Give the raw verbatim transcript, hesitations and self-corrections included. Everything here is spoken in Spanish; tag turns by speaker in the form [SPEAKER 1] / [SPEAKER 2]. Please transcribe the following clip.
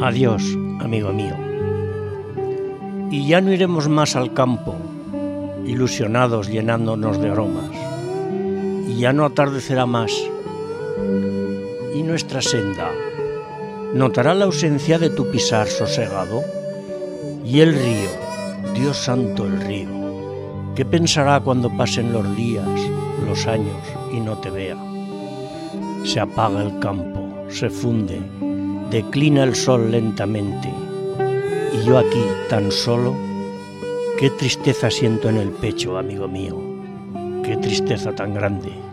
[SPEAKER 1] Adiós, amigo mío. Y ya no iremos más al campo, ilusionados llenándonos de aromas. Y ya no atardecerá más. Y nuestra senda notará la ausencia de tu pisar sosegado. Y el río, Dios santo el río, ¿qué pensará cuando pasen los días, los años y no te vea? Se apaga el campo, se funde, declina el sol lentamente. Y yo aquí, tan solo, qué tristeza siento en el pecho, amigo mío, qué tristeza tan grande.